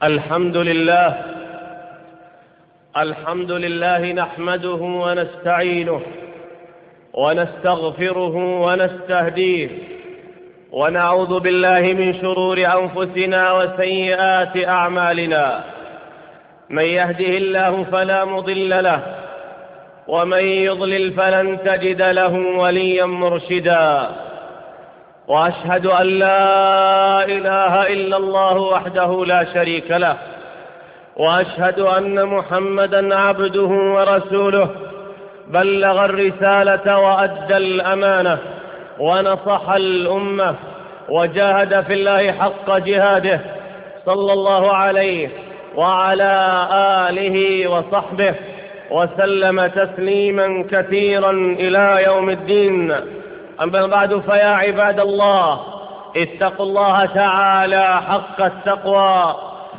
الحمد لله نحمده ونستعينه ونستغفره ونستهديه ونعوذ بالله من شرور أنفسنا وسيئات أعمالنا. من يهده الله فلا مضل له ومن يضلل فلن تجد له وليا مرشدا. وأشهد أن لا إله إلا الله وحده لا شريك له، وأشهد أن محمدا عبده ورسوله، بلغ الرسالة وأدى الأمانة ونصح الأمة وجاهد في الله حق جهاده، صلى الله عليه وعلى آله وصحبه وسلم تسليما كثيرا إلى يوم الدين. أما بعد، فيا عباد الله، اتقوا الله تعالى حق التقوى.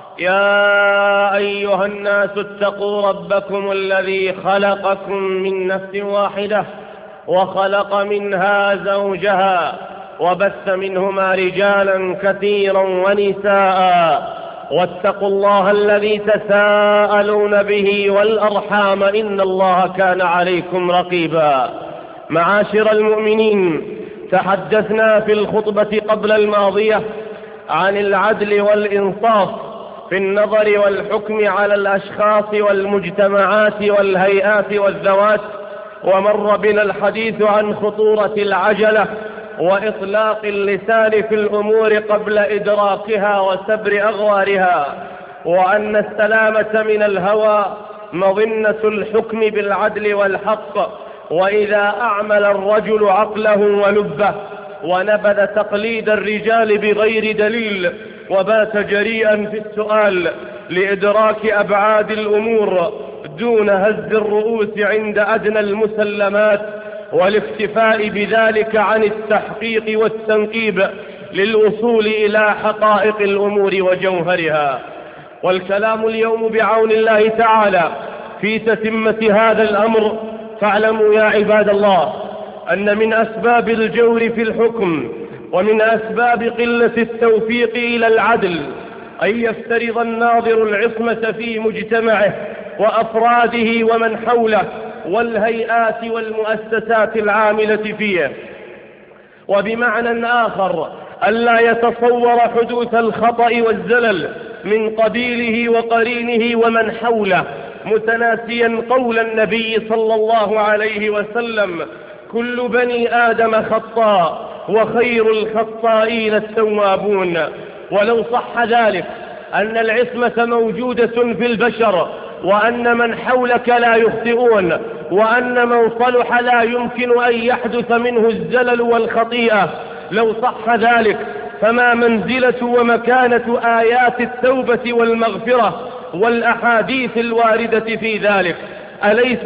يا أيها الناس اتقوا ربكم الذي خلقكم من نفس واحدة وخلق منها زوجها وبث منهما رجالا كثيرا ونساء، واتقوا الله الذي تساءلون به والأرحام، إن الله كان عليكم رقيبا. معاشر المؤمنين، تحدثنا في الخطبة قبل الماضية عن العدل والإنصاف في النظر والحكم على الأشخاص والمجتمعات والهيئات والذوات، ومر بنا الحديث عن خطورة العجلة وإطلاق اللسان في الأمور قبل إدراكها وسبر أغوارها، وأن السلامة من الهوى مظنة الحكم بالعدل والحق. وإذا أعمل الرجل عقله ولبه ونبذ تقليد الرجال بغير دليل وبات جريئا في السؤال لإدراك أبعاد الأمور دون هز الرؤوس عند أدنى المسلمات والاكتفاء بذلك عن التحقيق والتنقيب للوصول إلى حقائق الأمور وجوهرها. والكلام اليوم بعون الله تعالى في تتمة هذا الأمر. فاعلموا يا عباد الله أن من أسباب الجور في الحكم ومن أسباب قلة التوفيق إلى العدل أن يفترض الناظر العصمة في مجتمعه وأفراده ومن حوله والهيئات والمؤسسات العاملة فيه، وبمعنى آخر ألا يتصور حدوث الخطأ والزلل من قبيله وقرينه ومن حوله، متناسيا قول النبي صلى الله عليه وسلم: كل بني آدم خطاء وخير الخطائين التوابون. ولو صح ذلك أن العصمة موجودة في البشر، وأن من حولك لا يخطئون، وأن من صلح لا يمكن أن يحدث منه الزلل والخطيئة، لو صح ذلك فما منزلة ومكانة آيات التوبة والمغفرة والأحاديث الواردة في ذلك؟ أليس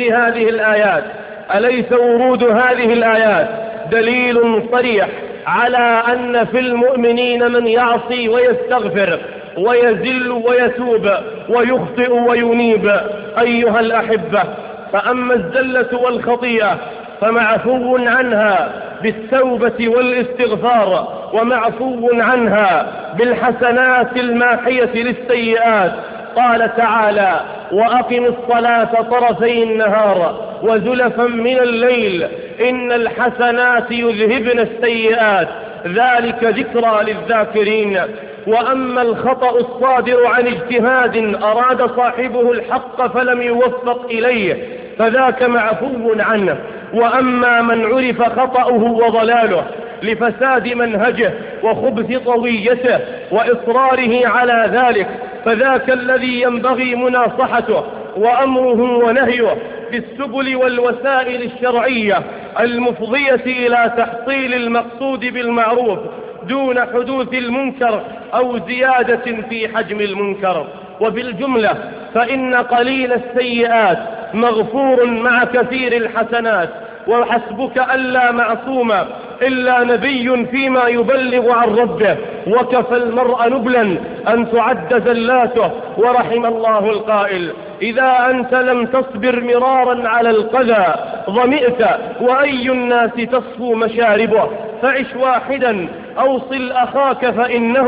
ورود هذه الآيات دليل صريح على أن في المؤمنين من يعصي ويستغفر ويزل ويتوب ويخطئ وينيب؟ أيها الأحبة، فأما الزلة والخطيئة فمعفو عنها بالتوبة والاستغفار، ومعفو عنها بالحسنات الماحية للسيئات. قال تعالى: وأقم الصلاة طرفي النهار وزلفا من الليل إن الحسنات يذهبن السيئات ذلك ذكرى للذاكرين. وأما الخطأ الصادر عن اجتهاد أراد صاحبه الحق فلم يوفق إليه فذاك معفو عنه. وأما من عرف خطأه وضلاله لفساد منهجه وخبث طويته وإصراره على ذلك فذاك الذي ينبغي مناصحته وأمره ونهيه بالسبل والوسائل الشرعية المفضية إلى تحصيل المقصود بالمعروف دون حدوث المنكر أو زيادة في حجم المنكر. وبالجملة فإن قليل السيئات مغفور مع كثير الحسنات، وحسبك ألا معصوم إلا نبي فيما يبلغ عن ربه، وكفى المرء نبلا أن تعد زلاته. ورحم الله القائل: إذا أنت لم تصبر مرارا على القذى ظمئت، وأي الناس تصفو مشاربه، فعش واحدا أوصل أخاك فإنه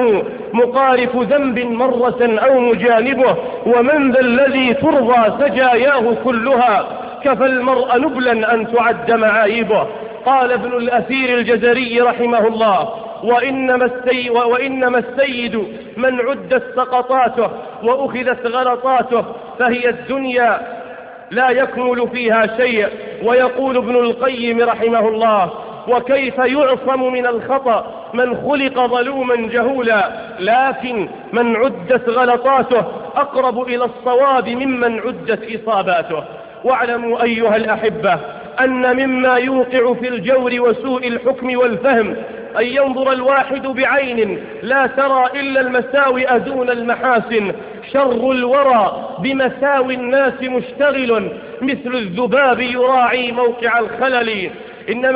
مقارف ذنب مرة أو مجانبه، ومن ذا الذي ترضى سجاياه كلها، كفى المرء نبلا أن تعد معايبه. قال ابن الأثير الجزري رحمه الله: وإنما السيد من عدت سقطاته وأخذت غلطاته، فهي الدنيا لا يكمل فيها شيء. ويقول ابن القيم رحمه الله: وكيف يعصم من الخطأ من خلق ظلوما جهولا، لكن من عدت غلطاته أقرب إلى الصواب ممن عدت إصاباته. واعلموا أيها الأحبة أن مما يوقع في الجور وسوء الحكم والفهم أن ينظر الواحد بعين لا ترى إلا المساوئ دون المحاسن. شر الورى بمساوي الناس مشتغل، مثل الذباب يراعي موقع الخلل. إن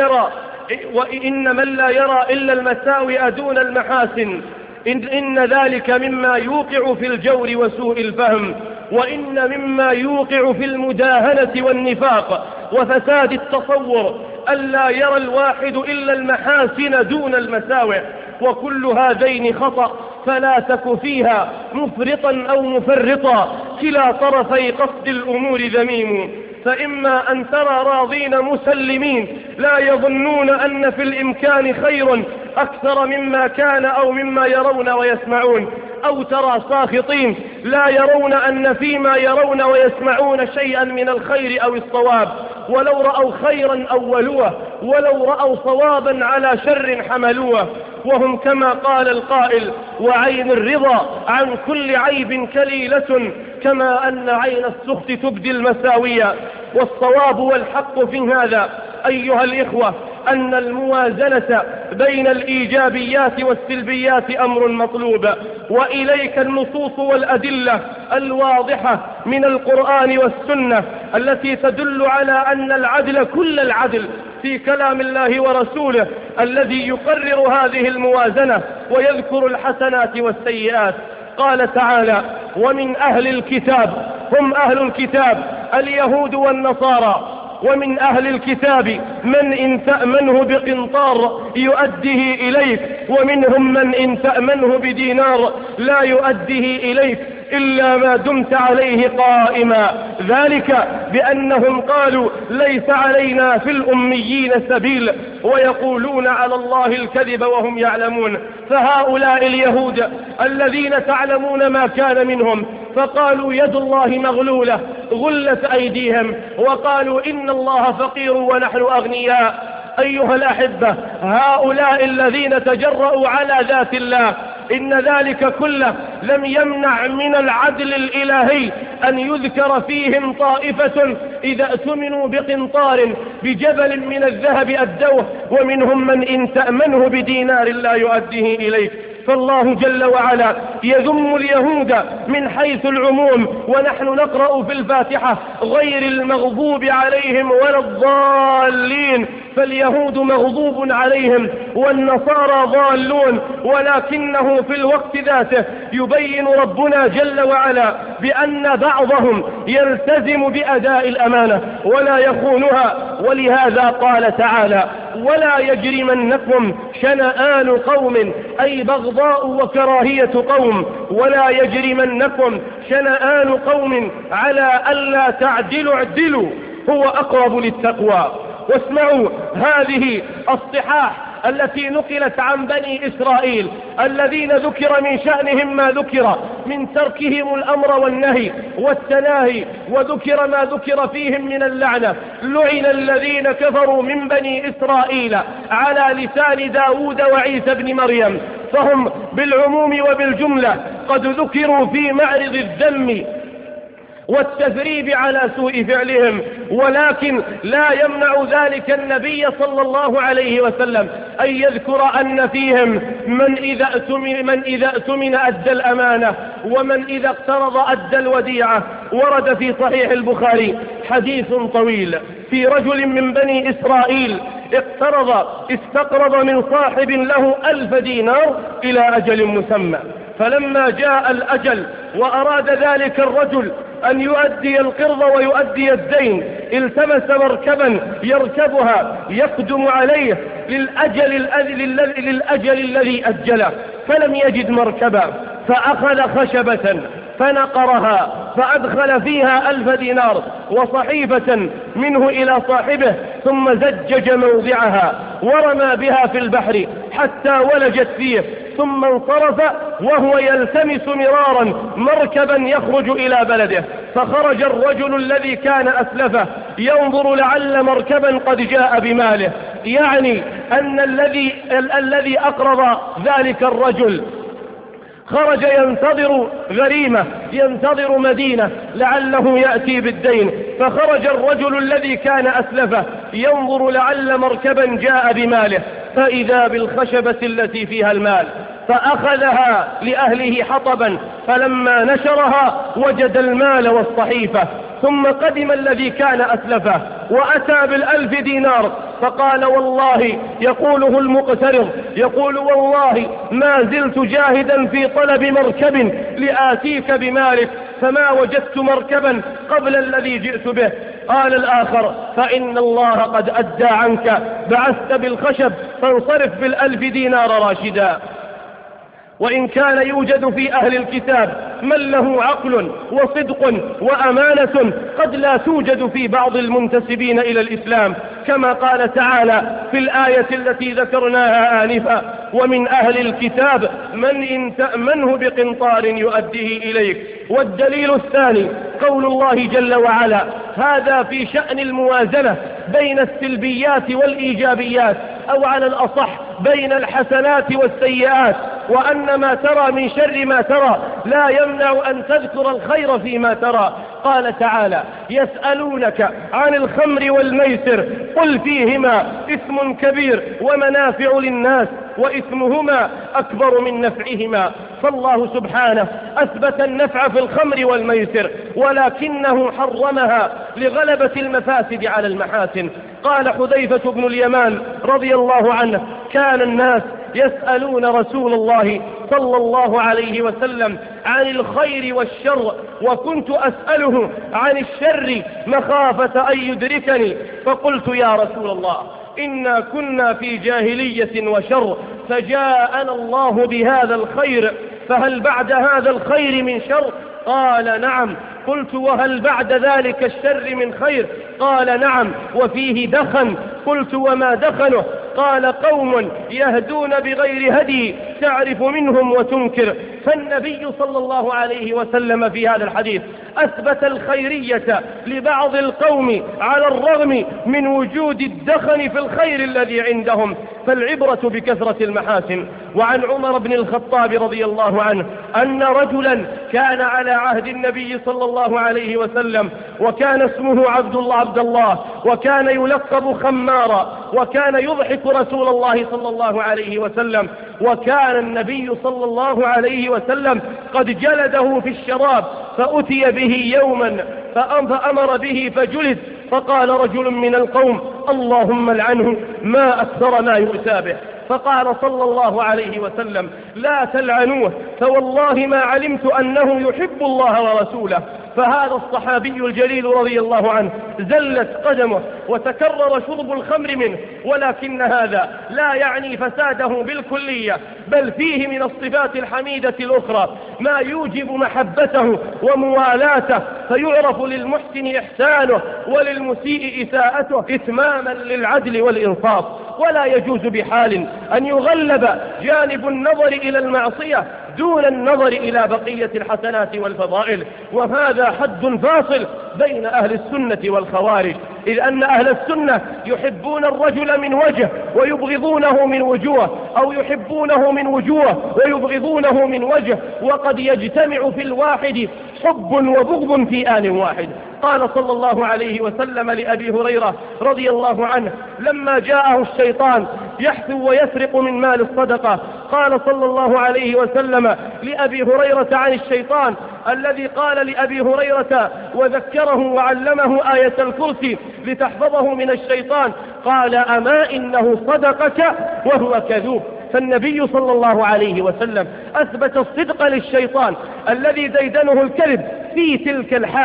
من لا يرى إلا المساوئ دون المحاسن، إن ذلك مما يوقع في الجور وسوء الفهم، وإن مما يوقع في المداهنة والنفاق وفساد التصور ألا يرى الواحد إلا المحاسن دون المساوئ. وكل هذين خطأ، فلا تك فيها مفرطا أو مفرطا، كلا طرفي قصد الأمور ذميم. فإما أن ترى راضين مسلمين لا يظنون أن في الإمكان خير أكثر مما كان أو مما يرون ويسمعون، أو ترى ساخطين لا يرون أن فيما يرون ويسمعون شيئا من الخير أو الصواب، ولو رأوا خيرا أولوه، ولو رأوا صوابا على شر حملوه. وهم كما قال القائل: وعين الرضا عن كل عيب كليلة، كما أن عين السخط تبدي المساوية. والصواب والحق في هذا أيها الإخوة أن الموازنة بين الإيجابيات والسلبيات أمر مطلوب، وإليك النصوص والأدلة الواضحة من القرآن والسنة التي تدل على أن العدل كل العدل في كلام الله ورسوله الذي يقرر هذه الموازنة ويذكر الحسنات والسيئات. قال تعالى: ومن أهل الكتاب، هم أهل الكتاب اليهود والنصارى، ومن أهل الكتاب من إن تأمنه بقنطار يؤديه إليك، ومنهم من إن تأمنه بدينار لا يؤديه إليك إلا ما دمت عليه قائما، ذلك بأنهم قالوا ليس علينا في الأميين سبيل ويقولون على الله الكذب وهم يعلمون. فهؤلاء اليهود الذين تعلمون ما كان منهم فقالوا يد الله مغلولة غلت أيديهم، وقالوا إن الله فقير ونحن أغنياء. أيها الأحبة، هؤلاء الذين تجرؤوا على ذات الله إن ذلك كله لم يمنع من العدل الإلهي أن يذكر فيهم طائفة إذا اؤتمنوا بقنطار بجبل من الذهب أدوه، ومنهم من إن تأمنه بدينار لا يؤديه إليك. فالله جل وعلا يذم اليهود من حيث العموم، ونحن نقرأ في الفاتحة غير المغضوب عليهم ولا الضالين، فاليهود مغضوب عليهم والنصارى ضالون، ولكنه في الوقت ذاته يبين ربنا جل وعلا بأن بعضهم يلتزم بأداء الأمانة ولا يخونها. ولهذا قال تعالى: ولا يجرمنكم شنآن قوم، أي بغضاء وكراهية قوم، ولا يجرمنكم شنآن قوم على ألا تعدلوا، اعدلوا هو أقرب للتقوى. واسمعوا هذه الصحاح التي نقلت عن بني إسرائيل الذين ذكر من شأنهم ما ذكر من تركهم الأمر والنهي والتناهي، وذكر ما ذكر فيهم من اللعنة. لعن الذين كفروا من بني إسرائيل على لسان داود وعيسى بن مريم، فهم بالعموم وبالجملة قد ذكروا في معرض الذم والتثريب على سوء فعلهم، ولكن لا يمنع ذلك النبي صلى الله عليه وسلم أن يذكر أن فيهم من إذا اؤتمن أدى الأمانة، ومن إذا اقترض أدى الوديعة. ورد في صحيح البخاري حديث طويل في رجل من بني إسرائيل استقرض من صاحب له 1000 دينار إلى أجل مسمى، فلما جاء الأجل وأراد ذلك الرجل أن يؤدي القرض ويؤدي الدين التمس مركبا يركبها يقدم عليه للأجل الذي أجله، فلم يجد مركبا، فأخذ خشبة فنقرها فأدخل فيها 1000 دينار وصحيفة منه إلى صاحبه، ثم زجج موضعها ورمى بها في البحر حتى ولجت فيه، ثم انصرف وهو يلتمس مرارا مركبا يخرج إلى بلده. فخرج الرجل الذي كان أسلفه ينظر لعل مركبا قد جاء بماله، يعني أن الذي أقرض ذلك الرجل خرج ينتظر غريمة، ينتظر مدينة لعله يأتي بالدين. فخرج الرجل الذي كان أسلفه ينظر لعل مركبا جاء بماله، فإذا بالخشبة التي فيها المال، فأخذها لأهله حطبا، فلما نشرها وجد المال والصحيفة. ثم قدم الذي كان أسلفه وأتى بال1000 دينار، فقال والله، يقوله المقترض، يقول والله ما زلت جاهدا في طلب مركب لآتيك بمالك، فما وجدت مركبا قبل الذي جئت به. قال الآخر فإن الله قد أدى عنك، بعثت بالخشب فانصرف بال1000 دينار راشدا. وإن كان يوجد في أهل الكتاب من له عقل وصدق وأمانة قد لا توجد في بعض المنتسبين إلى الإسلام، كما قال تعالى في الآية التي ذكرناها آنفا: ومن أهل الكتاب من إن تأمنه بقنطار يؤديه إليك. والدليل الثاني قول الله جل وعلا: هذا في شأن الموازنة بين السلبيات والإيجابيات، أو على الأصح بين الحسنات والسيئات، وأن ما ترى من شر ما ترى لا يمنع أن تذكر الخير فيما ترى. قال تعالى: يسألونك عن الخمر والميسر قل فيهما إثم كبير ومنافع للناس وإثمهما أكبر من نفعهما. فالله سبحانه أثبت النفع في الخمر والميسر، ولكنه حرمها لغلبة المفاسد على المحاسن. قال حذيفة بن اليمان رضي الله عنه: كان الناس يسألون رسول الله صلى الله عليه وسلم عن الخير والشر، وكنت أسأله عن الشر مخافة أن يدركني، فقلت يا رسول الله إنا كنا في جاهلية وشر، فجاءنا الله بهذا الخير، فهل بعد هذا الخير من شر؟ قال نعم. قلت وهل بعد ذلك الشر من خير؟ قال نعم، وفيه دخن. قلت وما دخنه؟ قال قوم يهدون بغير هدي تعرف منهم وتنكر. فالنبي صلى الله عليه وسلم في هذا الحديث أثبت الخيرية لبعض القوم على الرغم من وجود الدخن في الخير الذي عندهم، فالعبرة بكثرة المحاسن. وعن عمر بن الخطاب رضي الله عنه أن رجلا كان على عهد النبي صلى الله عليه وسلم، وكان اسمه عبد الله، وكان يلقب خمارا، وكان يضحك رسول الله صلى الله عليه وسلم، وكان النبي صلى الله عليه وسلم قد جلده في الشراب، فأتي به يوما فأمر به فجلد، فقال رجل من القوم: اللهم لعنه، ما أكثر ما يؤتى به. فقال صلى الله عليه وسلم: لا تلعنوه، فوالله ما علمت أنه يحب الله ورسوله. فهذا الصحابي الجليل رضي الله عنه زلت قدمه وتكرر شرب الخمر منه، ولكن هذا لا يعني فساده بالكلية، بل فيه من الصفات الحميدة الأخرى ما يوجب محبته وموالاته، فيعرف للمحسن إحسانه وللمسيء إساءته إتماما للعدل والإنصاف. ولا يجوز بحال أن يغلب جانب النظر إلى المعصية دون النظر إلى بقية الحسنات والفضائل، وهذا حد فاصل بين أهل السنة والخوارج، إذ أن أهل السنة يحبون الرجل من وجه ويبغضونه من وجوه، أو يحبونه من وجوه ويبغضونه من وجه، وقد يجتمع في الواحد حب وبغض في آن واحد. قال صلى الله عليه وسلم لأبي هريرة رضي الله عنه لما جاءه الشيطان يحثو ويسرق من مال الصدقة، قال صلى الله عليه وسلم لأبي هريرة عن الشيطان الذي قال لأبي هريرة وذكره وعلمه آية الكرسي لتحفظه من الشيطان، قال: أما إنه صدقك وهو كذوب. فالنبي صلى الله عليه وسلم أثبت الصدق للشيطان الذي ديدنه الكذب في تلك الحالة،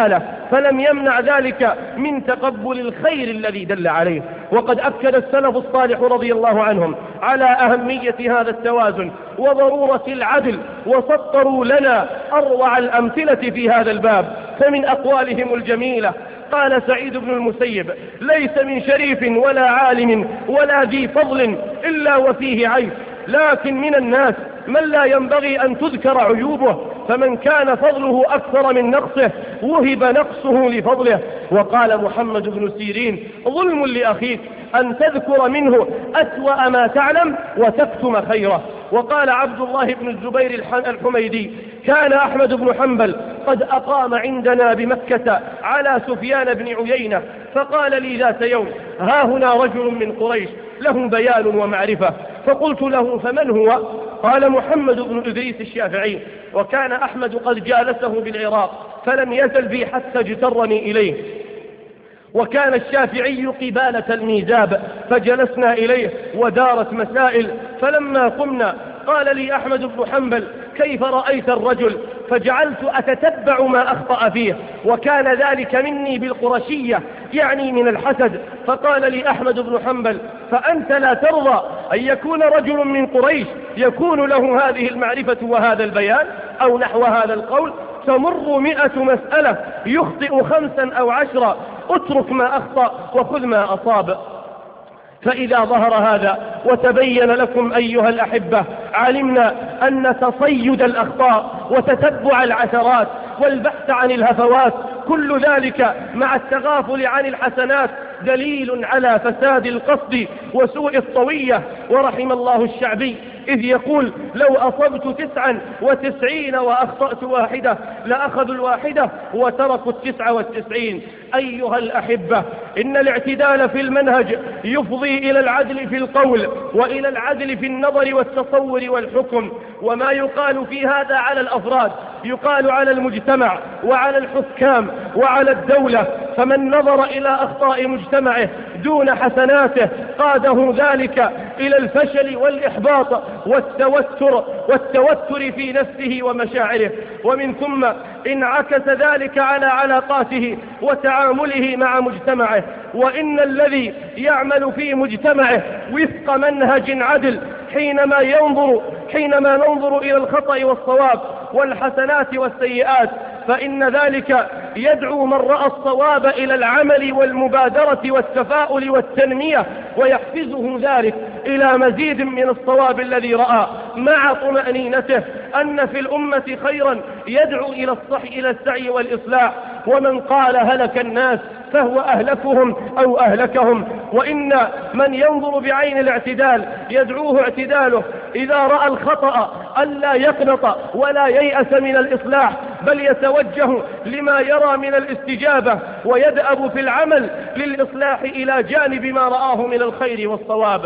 فلم يمنع ذلك من تقبل الخير الذي دل عليه. وقد أكد السلف الصالح رضي الله عنهم على أهمية هذا التوازن وضرورة العدل، وسطروا لنا أروع الأمثلة في هذا الباب. فمن أقوالهم الجميلة قال سعيد بن المسيب: ليس من شريف ولا عالم ولا ذي فضل إلا وفيه عيب، لكن من الناس من لا ينبغي أن تذكر عيوبه، فمن كان فضله أكثر من نقصه وهب نقصه لفضله. وقال محمد بن سيرين: ظلم لأخيك أن تذكر منه أسوأ ما تعلم وتكتم خيره. وقال عبد الله بن الزبير الحميدي: كان أحمد بن حنبل قد أقام عندنا بمكة على سفيان بن عيينة، فقال لي ذات يوم: ها هنا رجل من قريش له بيان ومعرفة. فقلت له: فمن هو؟ قال: محمد بن إدريس الشافعي. وكان أحمد قد جالسه بالعراق فلم يزل بي حتى اجترني إليه، وكان الشافعي قبالة الميزاب، فجلسنا إليه ودارت مسائل. فلما قمنا قال لي أحمد بن حنبل: كيف رأيت الرجل؟ فجعلت أتتبع ما أخطأ فيه، وكان ذلك مني بالقرشية، يعني من الحسد. فقال لي أحمد بن حنبل: فأنت لا ترضى أن يكون رجل من قريش يكون له هذه المعرفة وهذا البيان أو نحو هذا القول؟ تمر 100 مسألة يخطئ 5 أو 10، اترك ما أخطأ وخذ ما أصاب. فإذا ظهر هذا وتبين لكم أيها الأحبة، علمنا أن تصيد الأخطاء وتتبع العثرات والبحث عن الهفوات كل ذلك مع التغافل عن الحسنات دليل على فساد القصد وسوء الطوية. ورحم الله الشعبي إذ يقول: لو أصبت 99 وأخطأت 1 لأخذوا 1 وتركوا 99. أيها الأحبة، إن الاعتدال في المنهج يفضي إلى العدل في القول وإلى العدل في النظر والتصور والحكم. وما يقال في هذا على الأفراد يقال على المجتمع وعلى الحكام وعلى الدولة. فمن نظر إلى أخطاء مجتمعه دون حسناته قاده ذلك إلى الفشل والإحباط والتوتر في نفسه ومشاعره، ومن ثم انعكس ذلك على علاقاته وتعامله مع مجتمعه. وإن الذي يعمل في مجتمعه وفق منهج عدل حينما ننظر إلى الخطأ والصواب والحسنات والسيئات، فإن ذلك يدعو من رأى الصواب إلى العمل والمبادرة والتفاؤل والتنمية، ويحفزه ذلك إلى مزيد من الصواب الذي رأى، مع طمأنينته أن في الأمة خيرا يدعو إلى السعي والإصلاح. ومن قال هلك الناس فهو أهلكهم أو أهلكهم. وإن من ينظر بعين الاعتدال يدعوه اعتداله إذا رأى الخطأ ألا يقنط ولا ييأس من الإصلاح، بل يتوجه لما يرى من الاستجابة ويدأب في العمل للإصلاح إلى جانب ما رآه من الخير والصواب.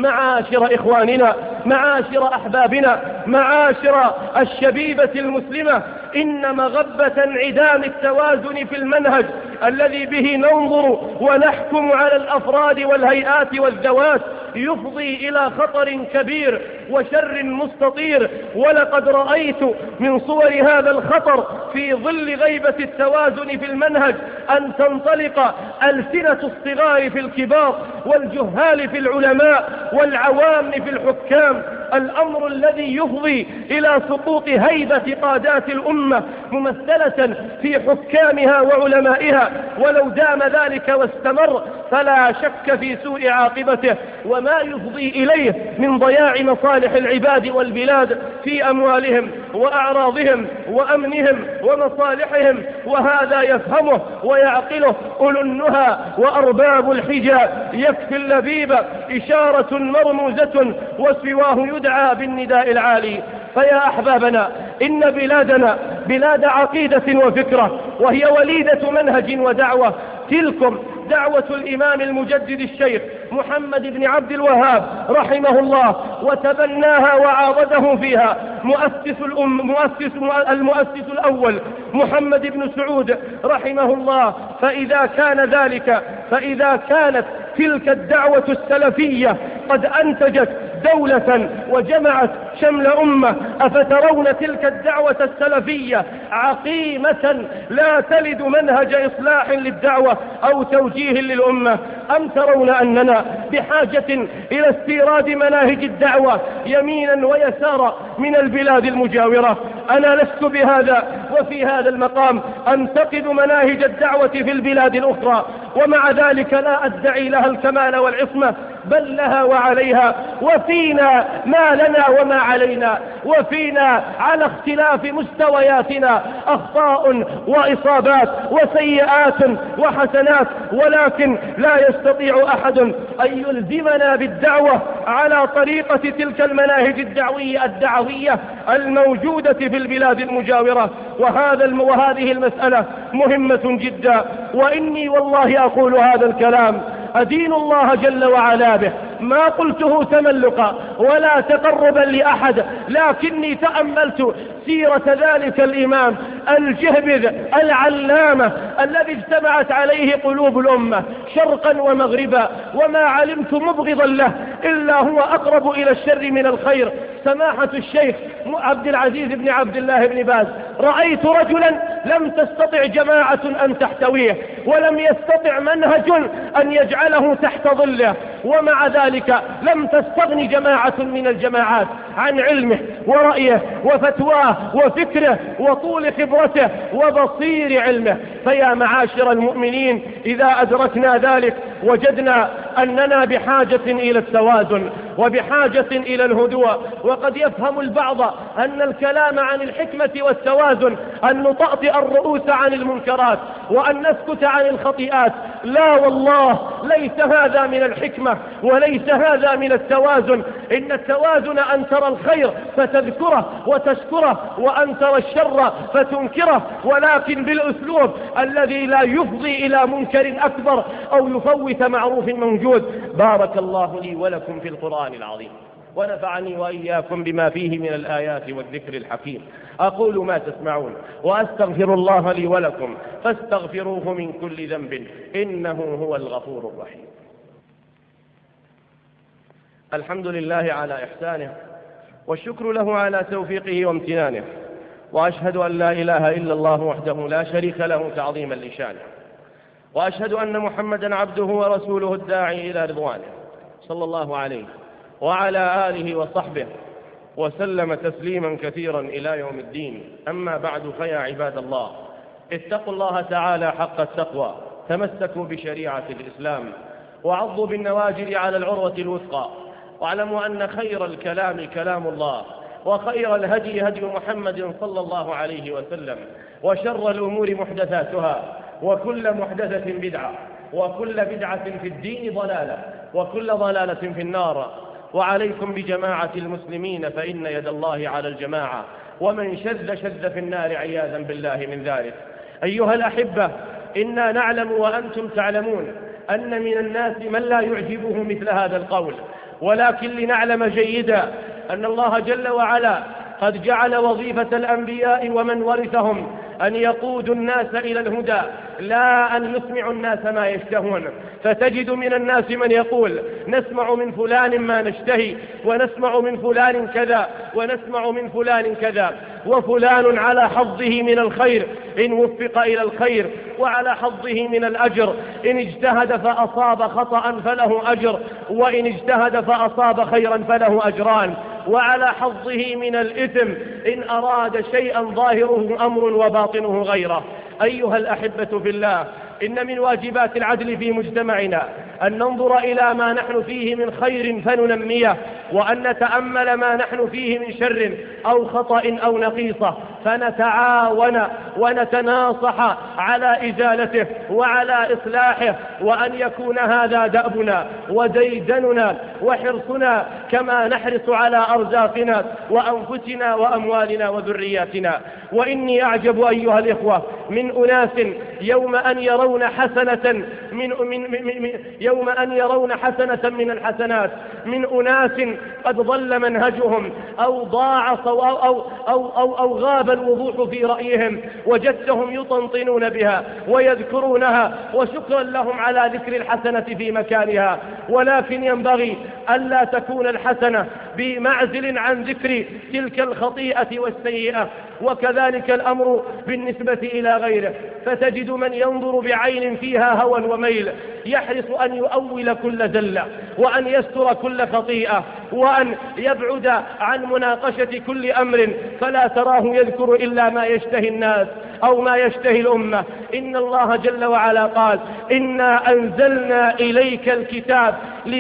معاشر إخواننا، معاشر أحبابنا، معاشر الشبيبة المسلمة، إن مغبة انعدام التوازن في المنهج الذي به ننظر ونحكم على الأفراد والهيئات والذوات يفضي إلى خطر كبير وشر مستطير. ولقد رأيت من صور هذا الخطر في ظل غيبة التوازن في المنهج أن تنطلق ألسنة الصغار في الكبار والجهال في العلماء والعوام في الحكام، الأمر الذي يفضي إلى سقوط هيبة قادات الأمة ممثلة في حكامها وعلمائها. ولو دام ذلك واستمر فلا شك في سوء عاقبته وما يفضي إليه من ضياع مصالح العباد والبلاد في أموالهم وأعراضهم وأمنهم ومصالحهم. وهذا يفهمه ويعقله أولو النهى وأرباب الحجى. يكفي اللبيب إشارة مرموزة وسواه يدعى بالنداء العالي. فيا أحبابنا، إن بلادنا بلاد عقيدة وفكرة، وهي وليدة منهج ودعوة. تلكم دعوة الإمام المجدد الشيخ محمد بن عبد الوهاب رحمه الله، وتبناها وعاضده فيها المؤسس الأول محمد بن سعود رحمه الله. فإذا كانت تلك الدعوة السلفية قد أنتجت دولة وجمعت شمل أمة. أفترون تلك الدعوة السلفية عقيمة لا تلد منهج إصلاح للدعوة أو توجيه للأمة؟ أم ترون أننا بحاجة إلى استيراد مناهج الدعوة يمينا ويسارا من البلاد المجاورة؟ أنا لست بهذا وفي هذا المقام أنتقد مناهج الدعوة في البلاد الأخرى، ومع ذلك لا أدعي لها الكمال والعصمة، بل لها وعليها، وفينا ما لنا وما علينا، وفينا على اختلاف مستوياتنا أخطاء وإصابات وسيئات وحسنات، ولكن لا يستطيع أحد أن يلزمنا بالدعوة على طريقة تلك المناهج الدعوية الموجودة في البلاد المجاورة. وهذه المسألة مهمة جدا، وإني والله أقول هذا الكلام أدين الله جل وعلا به، ما قلته تملقا ولا تقربا لأحد، لكني تأملت سيرة ذلك الإمام الجهبذ العلامة الذي اجتمعت عليه قلوب الأمة شرقا ومغربا، وما علمت مبغضا له إلا هو أقرب إلى الشر من الخير، سماحة الشيخ عبد العزيز بن عبد الله بن باز. رأيت رجلا لم تستطع جماعة أن تحتويه، ولم يستطع منهج أن يجعله تحت ظله، ومع ذلك لم تستغن جماعة من الجماعات عن علمه ورأيه وفتواه وفكره وطول خبرته وبصير علمه. فيا معاشر المؤمنين، إذا أدركنا ذلك وجدنا أننا بحاجة إلى التوازن وبحاجة إلى الهدوء. وقد يفهم البعض أن الكلام عن الحكمة والتوازن أن نطأطئ الرؤوس عن المنكرات وأن نسكت عن الخطيئات. لا والله، ليس هذا من الحكمة وليس هذا من التوازن. إن التوازن أن ترى الخير فتذكره وتشكره، وأن ترى الشر فتنكره، ولكن بالأسلوب الذي لا يفضي إلى منكر أكبر أو يفوت معروف موجود. بارك الله لي ولكم في القرآن العظيم، ونفعني وإياكم بما فيه من الآيات والذكر الحكيم. أقول ما تسمعون وأستغفر الله لي ولكم فاستغفروه من كل ذنب إنه هو الغفور الرحيم. الحمد لله على إحسانه، والشكر له على توفيقه وامتنانه، وأشهد أن لا إله إلا الله وحده لا شريك له تعظيما لشانه، وأشهد أن محمدا عبده ورسوله الداعي إلى رضوانه، صلى الله عليه وعلى آله وصحبه وسلم تسليما كثيرا إلى يوم الدين. أما بعد، فيا عباد الله، اتقوا الله تعالى حق التقوى، تمسكوا بشريعة الإسلام، وعضوا بالنواجذ على العروة الوثقى، واعلموا أن خير الكلام كلام الله، وخير الهدي هدي محمد صلى الله عليه وسلم، وشر الأمور محدثاتها، وكل محدثة بدعة، وكل بدعة في الدين ضلالة، وكل ضلالة في النار. وعليكم بجماعة المسلمين، فإن يد الله على الجماعة، ومن شذ شذ في النار عياذا بالله من ذلك. أيها الأحبة، إنا نعلم وأنتم تعلمون أن من الناس من لا يعجبه مثل هذا القول، ولكن لنعلم جيدا أن الله جل وعلا قد جعل وظيفة الأنبياء ومن ورثهم أن يقودوا الناس إلى الهدى، لا أن يسمعوا الناس ما يشتهون. فتجد من الناس من يقول: نسمع من فلان ما نشتهي، ونسمع من فلان كذا، ونسمع من فلان كذا، وفلان على حظه من الخير إن وفق إلى الخير، وعلى حظه من الأجر إن اجتهد فأصاب خطأ فله أجر، وإن اجتهد فأصاب خيرا فله أجران، وعلى حظه من الإثم إن أراد شيئا ظاهره أمر وباطنه غيره. أيها الأحبة في الله، إن من واجبات العدل في مجتمعنا أن ننظر إلى ما نحن فيه من خير فننميه، وأن نتأمل ما نحن فيه من شر أو خطأ أو نقيصة فنتعاون ونتناصح على إزالته وعلى إصلاحه، وأن يكون هذا دأبنا وديدننا وحرصنا كما نحرص على أرزاقنا وأنفسنا وأموالنا وذرياتنا. وإني أعجب أيها الإخوة من أناس يوم أن يرون حسنة من الحسنات من أناس قد ضل منهجهم أو ضاع أو غاب الوضوح في رأيهم وجدتهم يطنطنون بها ويذكرونها، وشكرا لهم على ذكر الحسنة في مكانها. ولكن ينبغي ألا تكون الحسنة بمعزل عن ذكر تلك الخطيئة والسيئة. وكذلك الأمر بالنسبة إلى غيره، فتجد من ينظر بعين فيها هوى وميل، يحرص أن يؤول كل زلة، وأن يستر كل خطيئة، وأن يبعد عن مناقشة كل أمر، فلا تراه يذكر إلا ما يشتهي الناس أو ما يشتهي الأمة. إن الله جل وعلا قال: إنا أنزلنا إليك الكتاب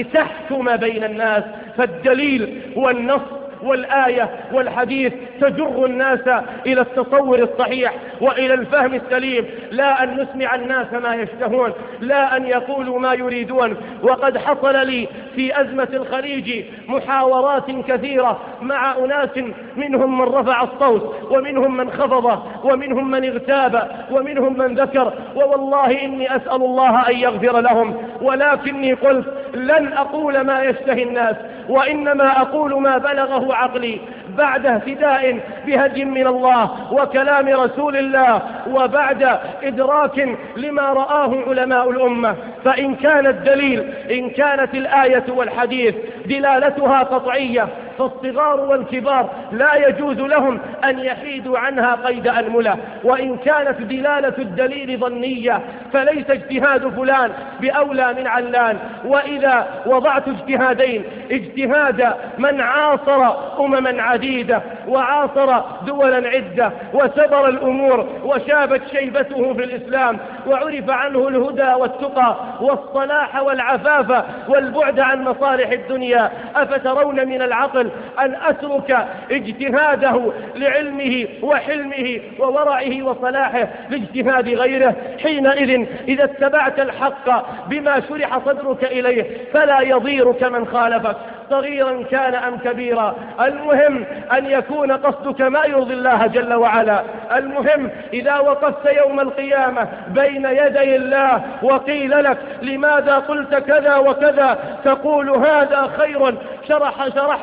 لتحكم بين الناس. فالدليل والنص والآية والحديث تجر الناس إلى التصور الصحيح وإلى الفهم السليم، لا أن نسمع الناس ما يشتهون، لا أن يقولوا ما يريدون. وقد حصل لي في أزمة الخليج محاورات كثيرة مع أناس منهم من رفع الصوت، ومنهم من خفض، ومنهم من اغتاب، ومنهم من ذكر، ووالله إني أسأل الله أن يغفر لهم، ولكني قلت لن أقول ما يشتهي الناس، وإنما أقول ما بلغه عقلي بعد اهتداء بهدي من الله وكلام رسول الله، وبعد إدراك لما رآه علماء الأمة. فإن كان الدليل، إن كانت الآية والحديث دلالتها قطعية، فالصغار والكبار لا يجوز لهم أن يحيدوا عنها قيد أنملة. وإن كانت دلالة الدليل ظنية، فليس اجتهاد فلان بأولى من علان. وإذا وضعت اجتهادين، اجتهاد من عاصر أمما عديدة وعاصر دولا عدة وسبر الأمور وشابت شيبته في الإسلام وعرف عنه الهدى والتقى والصلاح والعفاف والبعد عن مصالح الدنيا، أفترون من العقل أن أترك اجتهاده لعلمه وحلمه وورعه وصلاحه لاجتهاد غيره؟ حينئذ إذا اتبعت الحق بما شرح صدرك إليه فلا يضيرك من خالفك، صغيرا كان أم كبيرا. المهم أن يكون قصدك ما يرضي الله جل وعلا. المهم إذا وقفت يوم القيامة بين يدي الله وقيل لك لماذا قلت كذا وكذا، تقول هذا خير شرح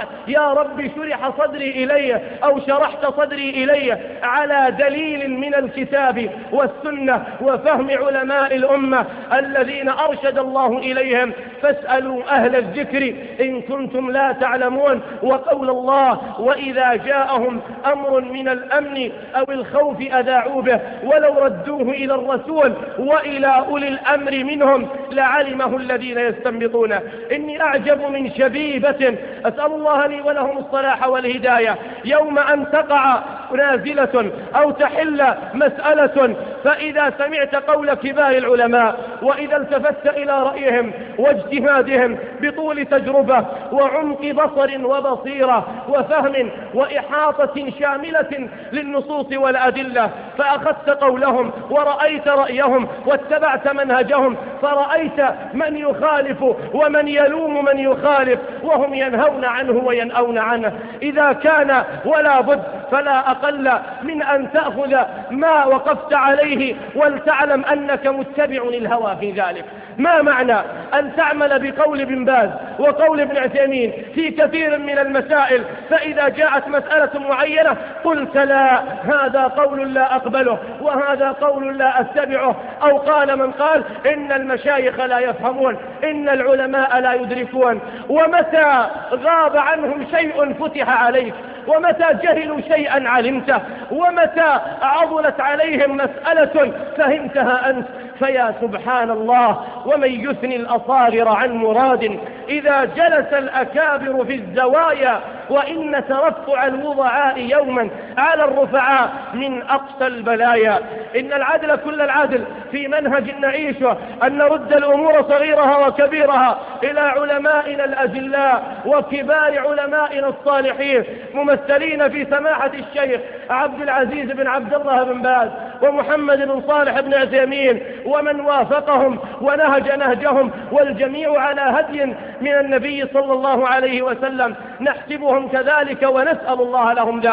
يا رب شرح صدري إليه، أو شرحت صدري إليه على دليل من الكتاب والسنة وفهم علماء الأمة الذين أرشد الله إليهم، فاسألوا أهل الذكر إن كنتم لا تعلمون. وقول الله: وإذا جاءهم أمر من الأمن أو الخوف أذاعوا به ولو ردوه إلى الرسول وإلى أولي الأمر منهم لعلمه الذين يستنبطونه. إني أعجب من شبيبة، أسأل الله لي ولهم الصلاح والهداية، يوم أن تقع نازلة أو تحل مسألة، فإذا سمعت قول كبار العلماء وإذا التفت إلى رأيهم واجتهادهم بطول تجربة وعمق بصر وبصيرة وفهم وإحاطة شاملة للنصوص والأدلة، فأخذت قولهم ورأيت رأيهم واتبعت منهجهم، فرأيت من يخالف ومن يلوم من يخالف وهم ينهون عنه وينأون عنه. إذا كان ولا بد فلا أقل من أن تأخذ ما وقفت عليه ولتعلم أنك متبع الهوى في ذلك. ما معنى أن تعمل بقول ابن باز وقول ابن عثيمين في كثير من المسائل، فإذا جاءت مسألة معينة قلت لا، هذا قول لا أقبله وهذا قول لا أتبعه؟ أو قال من قال إن المشايخ لا يفهمون، إن العلماء لا يدركون. ومتى غاب عنهم شيء فتح عليك، ومتى جهلوا شيئا علمته، ومتى عضلت عليهم مسألة فهمتها أنت. فيا سبحان الله، ومن يثني الأصاغر عن مراد إذا جلس الأكابر في الزوايا، وإن ترفع الوضعاء يوما على الرفعاء من أقصى البلايا. إن العدل كل العدل في منهج نعيشه، أن نرد الأمور صغيرها وكبيرها إلى علمائنا الأجلاء وكبار علمائنا الصالحين، ممثلين في سماحة الشيخ عبد العزيز بن عبد الله بن باز ومحمد بن صالح بن عثيمين ومن وافقهم ونهج نهجهم، والجميع على هدي من النبي صلى الله عليه وسلم، نحسبهم كذلك ونسأل الله لهم ذلك.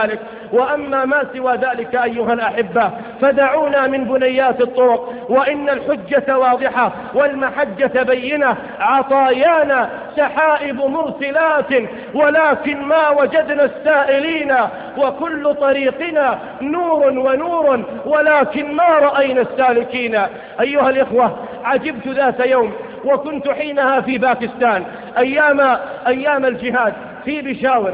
وأما ما سوى ذلك أيها الأحبة فدعونا من بنيات الطرق، وإن الحجة واضحة والمحجة بينة، عطايانا سحائب مرسلات ولكن ما وجدنا السائلين، وكل طريقنا نور ونور ولكن ما رأينا السالكين. أيها الإخوة، عجبت ذات يوم وكنت حينها في باكستان أيام الجهاد في بشاور،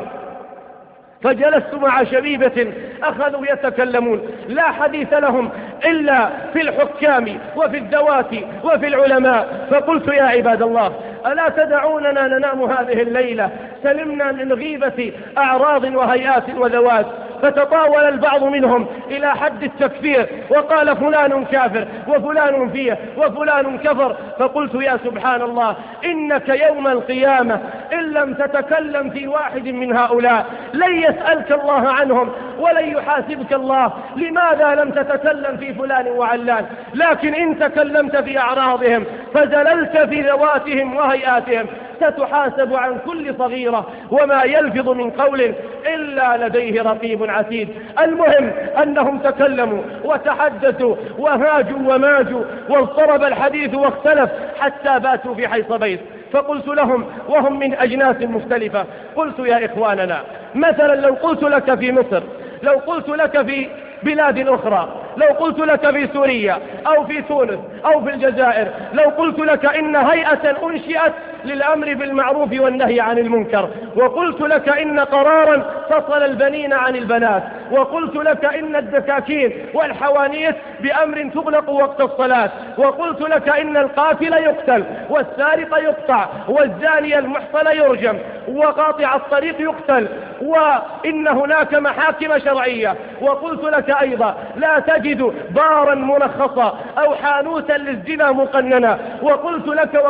فجلست مع شبيبة أخذوا يتكلمون لا حديث لهم إلا في الحكام وفي الذوات وفي العلماء، فقلت يا عباد الله ألا تدعوننا ننام هذه الليلة سلمنا من غيبة أعراض وهيئات وذوات؟ فتطاول البعض منهم إلى حد التكفير وقال فلان كافر وفلان فيه وفلان كفر. فقلت يا سبحان الله، إنك يوم القيامة إن لم تتكلم في واحد من هؤلاء لن يسألك الله عنهم ولن يحاسبك الله. لماذا لم تتكلم في فلان وعلان؟ لكن إن تكلمت في أعراضهم فزللت في ذواتهم وهيئاتهم ستحاسب عن كل صغيرة، وما يلفظ من قول إلا لديه رقيب عتيد. المهم أنهم تكلموا وتحدثوا وهاجوا وماجوا واضطرب الحديث واختلف حتى باتوا في حيص بيت. فقلت لهم وهم من أجناس مختلفة، قلت يا إخواننا مثلا لو قلت لك في مصر، لو قلت لك في بلاد أخرى، لو قلت لك في سوريا أو في تونس أو في الجزائر، لو قلت لك إن هيئة أنشئت للأمر بالمعروف والنهي عن المنكر، وقلت لك إن قرارا فصل البنين عن البنات، وقلت لك إن الدكاكين والحوانيت بأمر تغلق وقت الصلاة، وقلت لك إن القاتل يقتل والسارق يقطع والزاني المحصن يرجم وقاطع الطريق يقتل، وإن هناك محاكم شرعية، وقلت لك أيضا لا تجد بارا مرخصا أو حانوتا للزنا مقننا، وقلت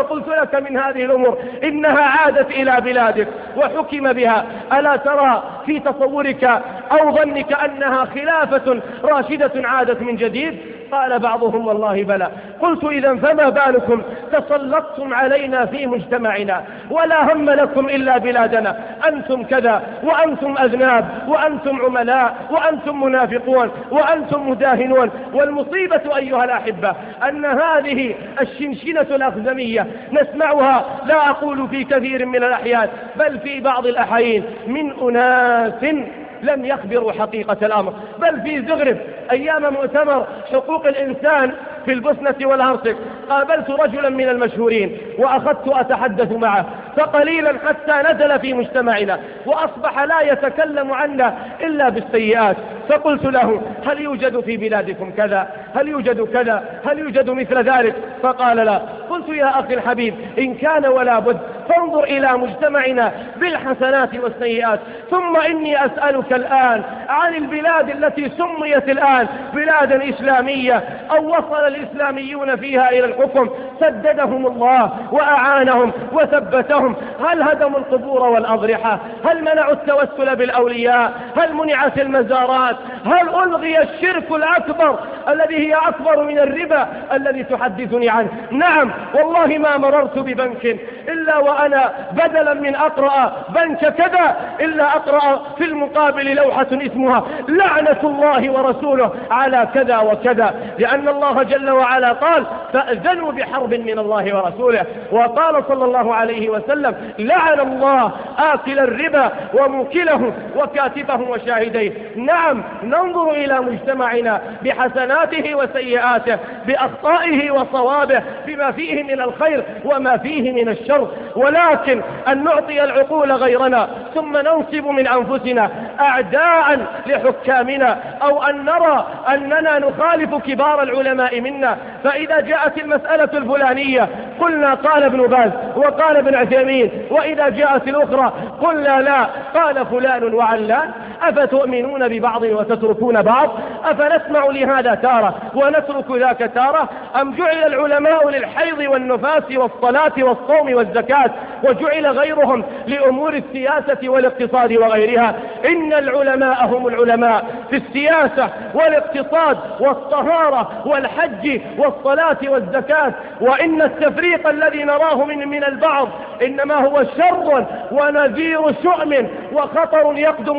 لك من هذه الأمور إنها عادت إلى بلادك وحكم بها، ألا ترى في تصورك أو ظنك أنها خلافة راشدة عادت من جديد؟ قال بعضهم والله بلى. قلت إذن فما بالكم تسلطتم علينا في مجتمعنا ولا هم لكم إلا بلادنا؟ أنتم كذا وأنتم أذناب وأنتم عملاء وأنتم منافقون وأنتم مداهنون. والمصيبة أيها الأحبة أن هذه الشنشنة الأخزمية نسمعها لا أقول في كثير من الأحيان بل في بعض الأحيان من أناس لم يخبروا حقيقة الأمر، بل في زغرب أيام مؤتمر حقوق الإنسان في البوسنة والهرسك قابلت رجلا من المشهورين وأخذت أتحدث معه، فقليلا حتى نزل في مجتمعنا وأصبح لا يتكلم عنا إلا بالسيئات. فقلت له هل يوجد في بلادكم كذا؟ هل يوجد كذا؟ هل يوجد مثل ذلك؟ فقال لا. قلت يا أخي الحبيب إن كان ولا بد فانظر إلى مجتمعنا بالحسنات والسيئات. ثم إني أسألك الآن عن البلاد التي سميت الآن بلادا إسلامية أو وصل الإسلاميون فيها إلى الحكم سددهم الله وأعانهم وثبتهم، هل هدموا القبور والأضرحة؟ هل منعوا التوسل بالأولياء؟ هل منعت المزارات؟ هل ألغي الشرك الأكبر الذي هي أكبر من الربا الذي تحدثني عنه؟ نعم والله ما مررت ببنك إلا وأنا بدلا من أقرأ بنك كذا إلا أقرأ في المقابل لوحة اسمها لعنة الله ورسوله على كذا وكذا، لأن الله جل وعلا قال فأذنوا بحرب من الله ورسوله، وقال صلى الله عليه وسلم لعن الله آكل الربا وموكله وكاتبه وشاهديه. نعم ننظر إلى مجتمعنا بحسناته وسيئاته، بأخطائه وصوابه، بما فيه من الخير وما فيه من الشر، ولكن أن نعطي العقول غيرنا ثم ننصب من أنفسنا أعداء لحكامنا، أو أن نرى أننا نخالف كبار العلماء منا، فإذا جاءت المسألة الفلانية قلنا قال ابن باز وقال ابن عثيمين، وإذا جاءت الأخرى قلنا لا قال فلان وعلان. أفتؤمنون ببعض وتتركون بعض؟ أفنسمع لهذا تارة ونترك ذاك تارة؟ أم جعل العلماء للحيض والنفاس والصلاة والصوم والزكاة وجعل غيرهم لأمور السياسة والاقتصاد وغيرها؟ إن العلماء هم العلماء في السياسة والاقتصاد والطهارة والحج والصلاة والزكاة، وإن التفريق الذي نراه من البعض إنما هو شر ونذير شؤم وخطر يقدم الأمة.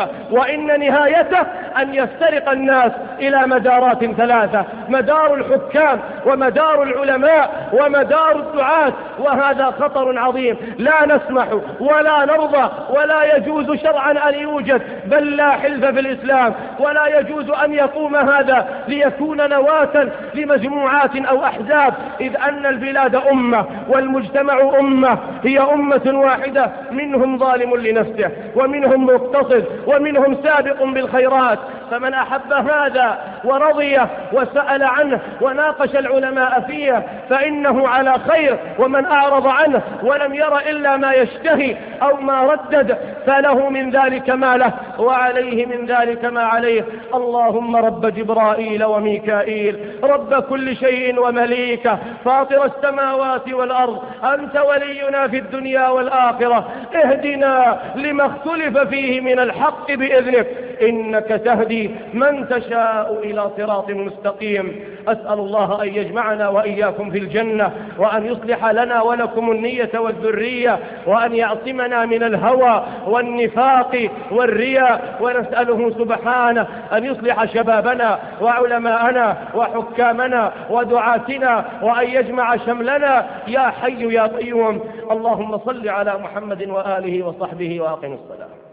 الدنيا، وإن نهايته أن يفترق الناس إلى مدارات ثلاثة: مدار الحكام، ومدار العلماء، ومدار الدعاة. وهذا خطر عظيم لا نسمح ولا نرضى، ولا يجوز شرعا أن يوجد، بل لا حلف في الإسلام، ولا يجوز أن يقوم هذا ليكون نواة لمجموعات أو أحزاب، إذ أن البلاد أمة والمجتمع أمة، هي أمة واحدة، منهم ظالم لنفسه، ومنهم مقتصد، ومنهم سابق بالخيرات. فمن أحب هذا ورضيه وسأل عنه وناقش العلماء فيه فإنه على خير، ومن أعرض عنه ولم ير إلا ما يشتهي أو ما ردد فله من ذلك ما له، وعليه من ذلك ما عليه. اللهم رب جبرائيل وميكائيل، رب كل شيء ومليكه، فاطر السماوات والأرض، أنت ولينا في الدنيا والآخرة، اهدنا لما اختلف فيه من الحق بإذنك، إنك تهدي من تشاء إلى صراط مستقيم. أسأل الله أن يجمعنا وإياكم في الجنة، وأن يصلح لنا ولكم النية والذرية، وأن يعصمنا من الهوى والنفاق والرياء، ونسأله سبحانه أن يصلح شبابنا وعلماءنا وحكامنا ودعاتنا، وأن يجمع شملنا يا حي يا قيوم. اللهم صل على محمد وآله وصحبه وأقم الصلاة.